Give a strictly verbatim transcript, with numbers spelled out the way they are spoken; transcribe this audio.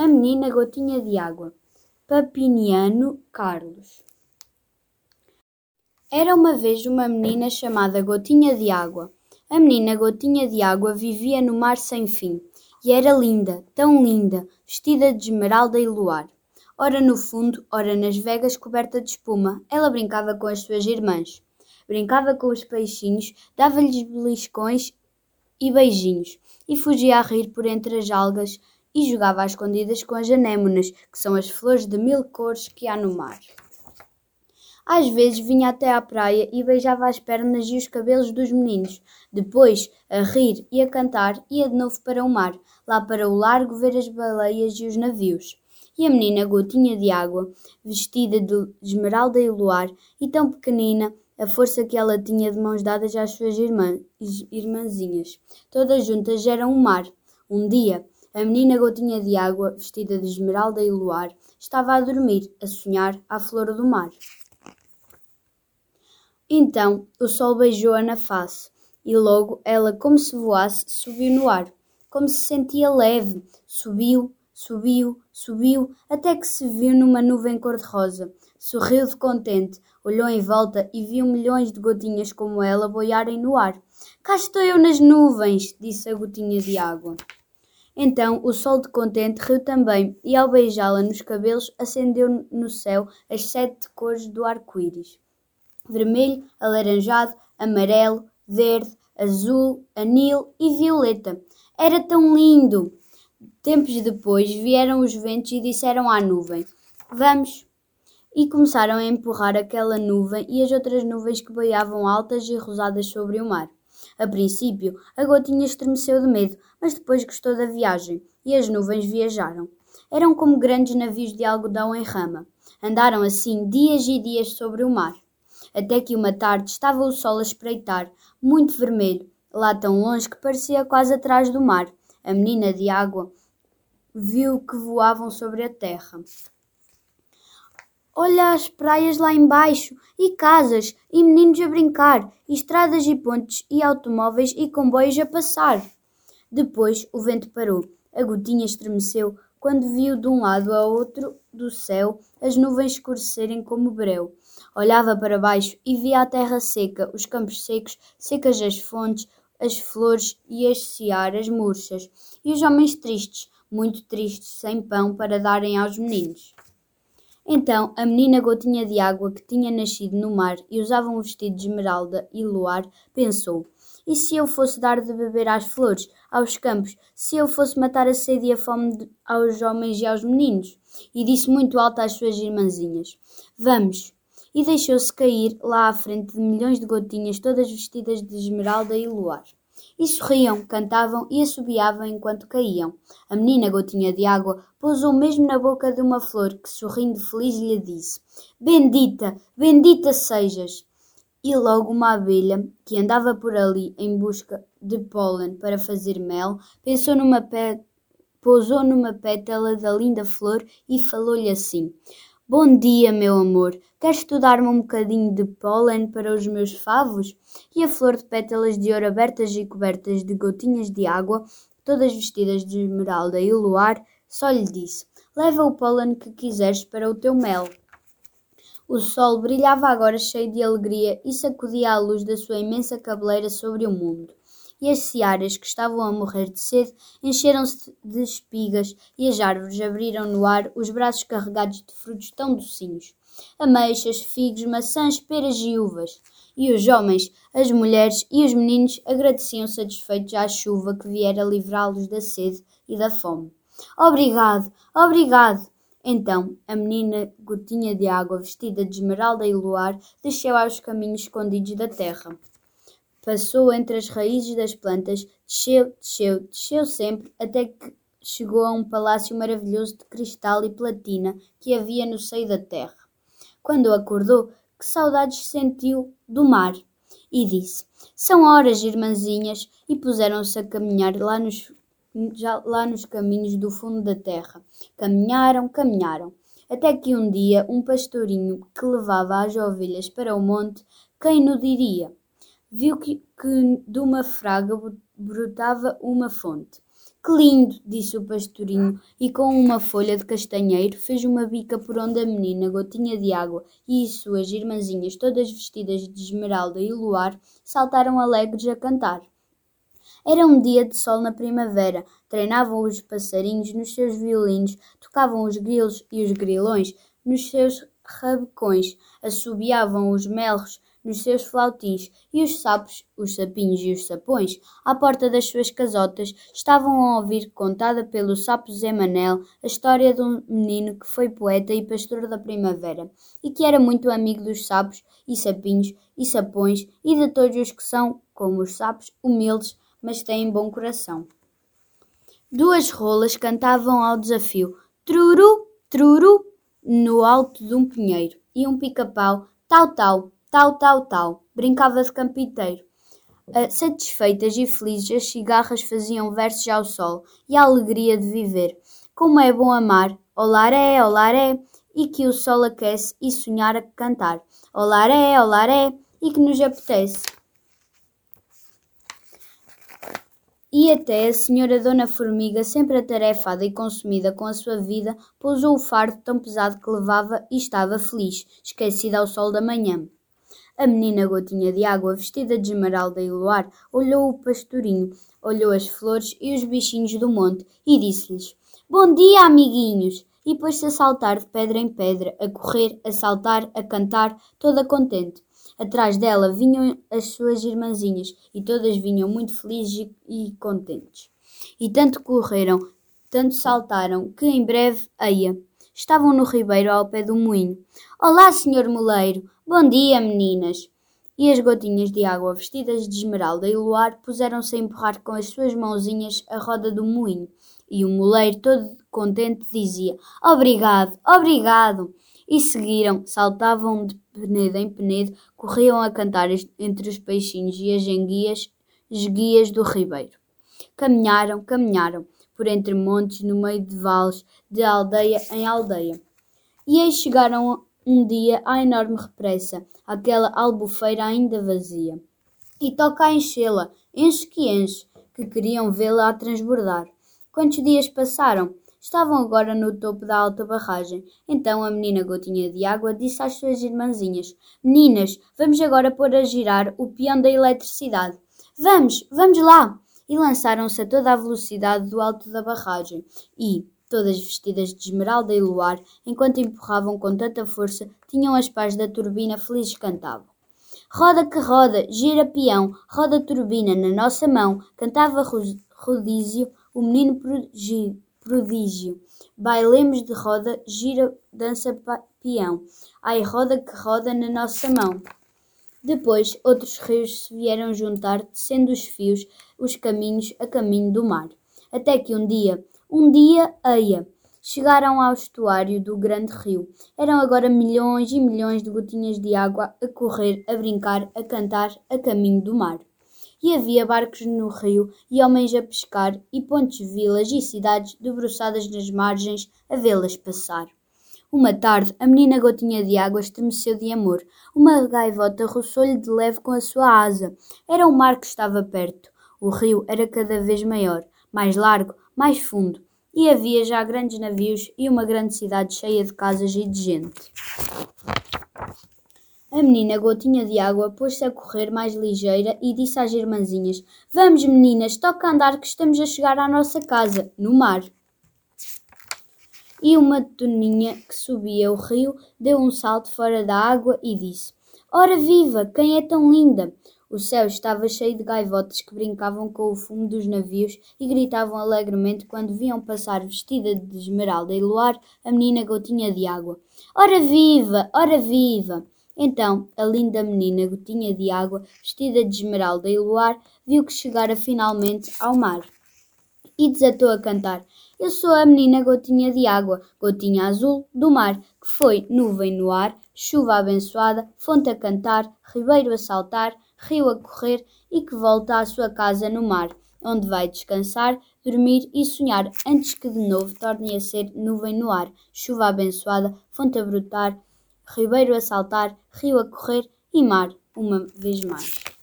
menina Gotinha de Água, Papiniano Carlos. Era uma vez uma menina chamada Gotinha de Água. A menina Gotinha de Água vivia no mar sem fim, e era linda, tão linda, vestida de esmeralda e luar. Ora no fundo, ora nas vegas coberta de espuma, ela brincava com as suas irmãs. Brincava com os peixinhos, dava-lhes beliscões e beijinhos, e fugia a rir por entre as algas, e jogava às escondidas com as anémonas, que são as flores de mil cores que há no mar. Às vezes vinha até à praia e beijava as pernas e os cabelos dos meninos. Depois, a rir e a cantar, ia de novo para o mar, lá para o largo ver as baleias e os navios. E a menina Gotinha de Água, vestida de esmeralda e luar, e tão pequenina, a força que ela tinha de mãos dadas às suas irmãs, irmãzinhas. Todas juntas eram um mar. Um dia, a menina Gotinha de Água, vestida de esmeralda e luar, estava a dormir, a sonhar, à flor do mar. Então o sol beijou-a na face, e logo ela, como se voasse, subiu no ar. Como se sentia leve, subiu, subiu, subiu, até que se viu numa nuvem cor-de-rosa. Sorriu de contente, olhou em volta e viu milhões de gotinhas como ela boiarem no ar. "Cá estou eu nas nuvens", disse a Gotinha de Água. Então o sol de contente riu também, e ao beijá-la nos cabelos, acendeu no céu as sete cores do arco-íris: vermelho, alaranjado, amarelo, verde, azul, anil e violeta. Era tão lindo! Tempos depois vieram os ventos e disseram à nuvem: "Vamos!" E começaram a empurrar aquela nuvem e as outras nuvens que boiavam altas e rosadas sobre o mar. A princípio, a Gotinha estremeceu de medo, mas depois gostou da viagem, e as nuvens viajaram. Eram como grandes navios de algodão em rama. Andaram assim dias e dias sobre o mar. Até que uma tarde estava o sol a espreitar, muito vermelho, lá tão longe que parecia quase atrás do mar. A menina de Água viu que voavam sobre a terra. "Olha as praias lá embaixo, e casas, e meninos a brincar, e estradas e pontes, e automóveis e comboios a passar." Depois o vento parou. A Gotinha estremeceu quando viu de um lado a outro do céu as nuvens escurecerem como breu. Olhava para baixo e via a terra seca, os campos secos, secas as fontes, as flores e as searas murchas, e os homens tristes, muito tristes, sem pão para darem aos meninos. Então a menina Gotinha de Água, que tinha nascido no mar e usava um vestido de esmeralda e luar, pensou: "E se eu fosse dar de beber às flores, aos campos, se eu fosse matar a sede e a fome de, aos homens e aos meninos?" E disse muito alto às suas irmãzinhas: "Vamos!" E deixou-se cair lá à frente de milhões de gotinhas, todas vestidas de esmeralda e luar. E sorriam, cantavam e assobiavam enquanto caíam. A menina Gotinha de Água pousou mesmo na boca de uma flor que, sorrindo feliz, lhe disse: "Bendita, bendita sejas!" E logo uma abelha, que andava por ali em busca de pólen para fazer mel, pensou numa pé, pousou numa pétala da linda flor e falou-lhe assim: "Bom dia, meu amor. Queres tu dar-me um bocadinho de pólen para os meus favos?" E a flor de pétalas de ouro abertas e cobertas de gotinhas de água, todas vestidas de esmeralda e luar, só lhe disse: "Leva o pólen que quiseres para o teu mel." O sol brilhava agora cheio de alegria e sacudia a luz da sua imensa cabeleira sobre o mundo. E as searas, que estavam a morrer de sede, encheram-se de espigas, e as árvores abriram no ar os braços carregados de frutos tão docinhos: ameixas, figos, maçãs, peras e uvas. E os homens, as mulheres e os meninos agradeciam satisfeitos à chuva que viera livrá-los da sede e da fome. "Obrigado, obrigado!" Então a menina Gotinha de Água, vestida de esmeralda e luar, desceu aos caminhos escondidos da terra. Passou entre as raízes das plantas, desceu, desceu, desceu sempre, até que chegou a um palácio maravilhoso de cristal e platina que havia no seio da terra. Quando acordou, que saudades sentiu do mar! E disse: "São horas, irmãzinhas", e puseram-se a caminhar lá nos, já, lá nos caminhos do fundo da terra. Caminharam, caminharam, até que um dia um pastorinho que levava as ovelhas para o monte, quem no diria, viu que, que de uma fraga brotava uma fonte. Que lindo, disse o pastorinho, e com uma folha de castanheiro fez uma bica por onde a menina Gotinha de Água e suas irmãzinhas, todas vestidas de esmeralda e luar, saltaram alegres a cantar. Era um dia de sol na primavera, treinavam os passarinhos nos seus violinos, tocavam os grilos e os grilões nos seus rabecões, assobiavam os melros nos seus flautins, e os sapos, os sapinhos e os sapões, à porta das suas casotas, estavam a ouvir, contada pelo sapo Zé Manel, a história de um menino que foi poeta e pastor da primavera, e que era muito amigo dos sapos e sapinhos e sapões e de todos os que são, como os sapos, humildes, mas têm bom coração. Duas rolas cantavam ao desafio, truru, truru, no alto de um pinheiro, e um pica-pau, tal, tal, tal, tal, tal, brincava de campiteiro. Uh, satisfeitas e felizes, as cigarras faziam versos ao sol e à alegria de viver. Como é bom amar, olaré, olaré, e que o sol aquece e sonhar a cantar. Olaré, olaré, e que nos apetece. E até a senhora Dona Formiga, sempre atarefada e consumida com a sua vida, pousou o fardo tão pesado que levava e estava feliz, esquecida ao sol da manhã. A menina Gotinha de Água, vestida de esmeralda e luar, olhou o pastorinho, olhou as flores e os bichinhos do monte e disse-lhes: Bom dia, amiguinhos! E pôs-se a saltar de pedra em pedra, a correr, a saltar, a cantar, toda contente. Atrás dela vinham as suas irmãzinhas, e todas vinham muito felizes e contentes. E tanto correram, tanto saltaram, que em breve, eia, estavam no ribeiro ao pé do moinho. Olá, senhor moleiro! Bom dia, meninas! E as gotinhas de água, vestidas de esmeralda e luar, puseram-se a empurrar com as suas mãozinhas a roda do moinho. E o moleiro, todo contente, dizia: Obrigado, obrigado! E seguiram, saltavam de penedo em penedo, corriam a cantar entre os peixinhos e as enguias, esguias do ribeiro. Caminharam, caminharam, por entre montes, no meio de vales, de aldeia em aldeia. E aí chegaram um dia à enorme represa, àquela albufeira ainda vazia. E toca a enchê-la, enche que enche, que queriam vê-la a transbordar. Quantos dias passaram? Estavam agora no topo da alta barragem. Então a menina Gotinha de Água disse às suas irmãzinhas: Meninas, vamos agora pôr a girar o peão da eletricidade. Vamos, vamos lá! E lançaram-se a toda a velocidade do alto da barragem. E, todas vestidas de esmeralda e luar, enquanto empurravam com tanta força, tinham as pás da turbina felizes cantavam. Roda que roda, gira peão, roda turbina na nossa mão, cantava Rodízio, o menino prodígio. Prodígio. Bailemos de roda, gira, dança, peão. Ai, roda que roda na nossa mão. Depois, outros rios se vieram juntar, descendo os fios, os caminhos a caminho do mar. Até que um dia, um dia, eia, chegaram ao estuário do grande rio. Eram agora milhões e milhões de gotinhas de água a correr, a brincar, a cantar, a caminho do mar. E havia barcos no rio e homens a pescar e pontes, vilas e cidades debruçadas nas margens a vê-las passar. Uma tarde, a menina Gotinha de Água estremeceu de amor. Uma gaivota roçou-lhe de leve com a sua asa. Era o mar que estava perto. O rio era cada vez maior, mais largo, mais fundo. E havia já grandes navios e uma grande cidade cheia de casas e de gente. A menina Gotinha de Água pôs-se a correr mais ligeira e disse às irmãzinhas: Vamos, meninas, toca andar que estamos a chegar à nossa casa, no mar. E uma toninha que subia o rio deu um salto fora da água e disse: Ora viva, quem é tão linda? O céu estava cheio de gaivotas que brincavam com o fumo dos navios e gritavam alegremente quando viam passar vestida de esmeralda e luar a menina Gotinha de Água. Ora viva, ora viva! Então, a linda menina Gotinha de Água, vestida de esmeralda e luar, viu que chegara finalmente ao mar. E desatou a cantar: Eu sou a menina Gotinha de Água, gotinha azul do mar, que foi nuvem no ar, chuva abençoada, fonte a cantar, ribeiro a saltar, rio a correr e que volta à sua casa no mar, onde vai descansar, dormir e sonhar, antes que de novo torne a ser nuvem no ar, chuva abençoada, fonte a brotar, ribeiro a saltar, rio a correr e mar, uma vez mais.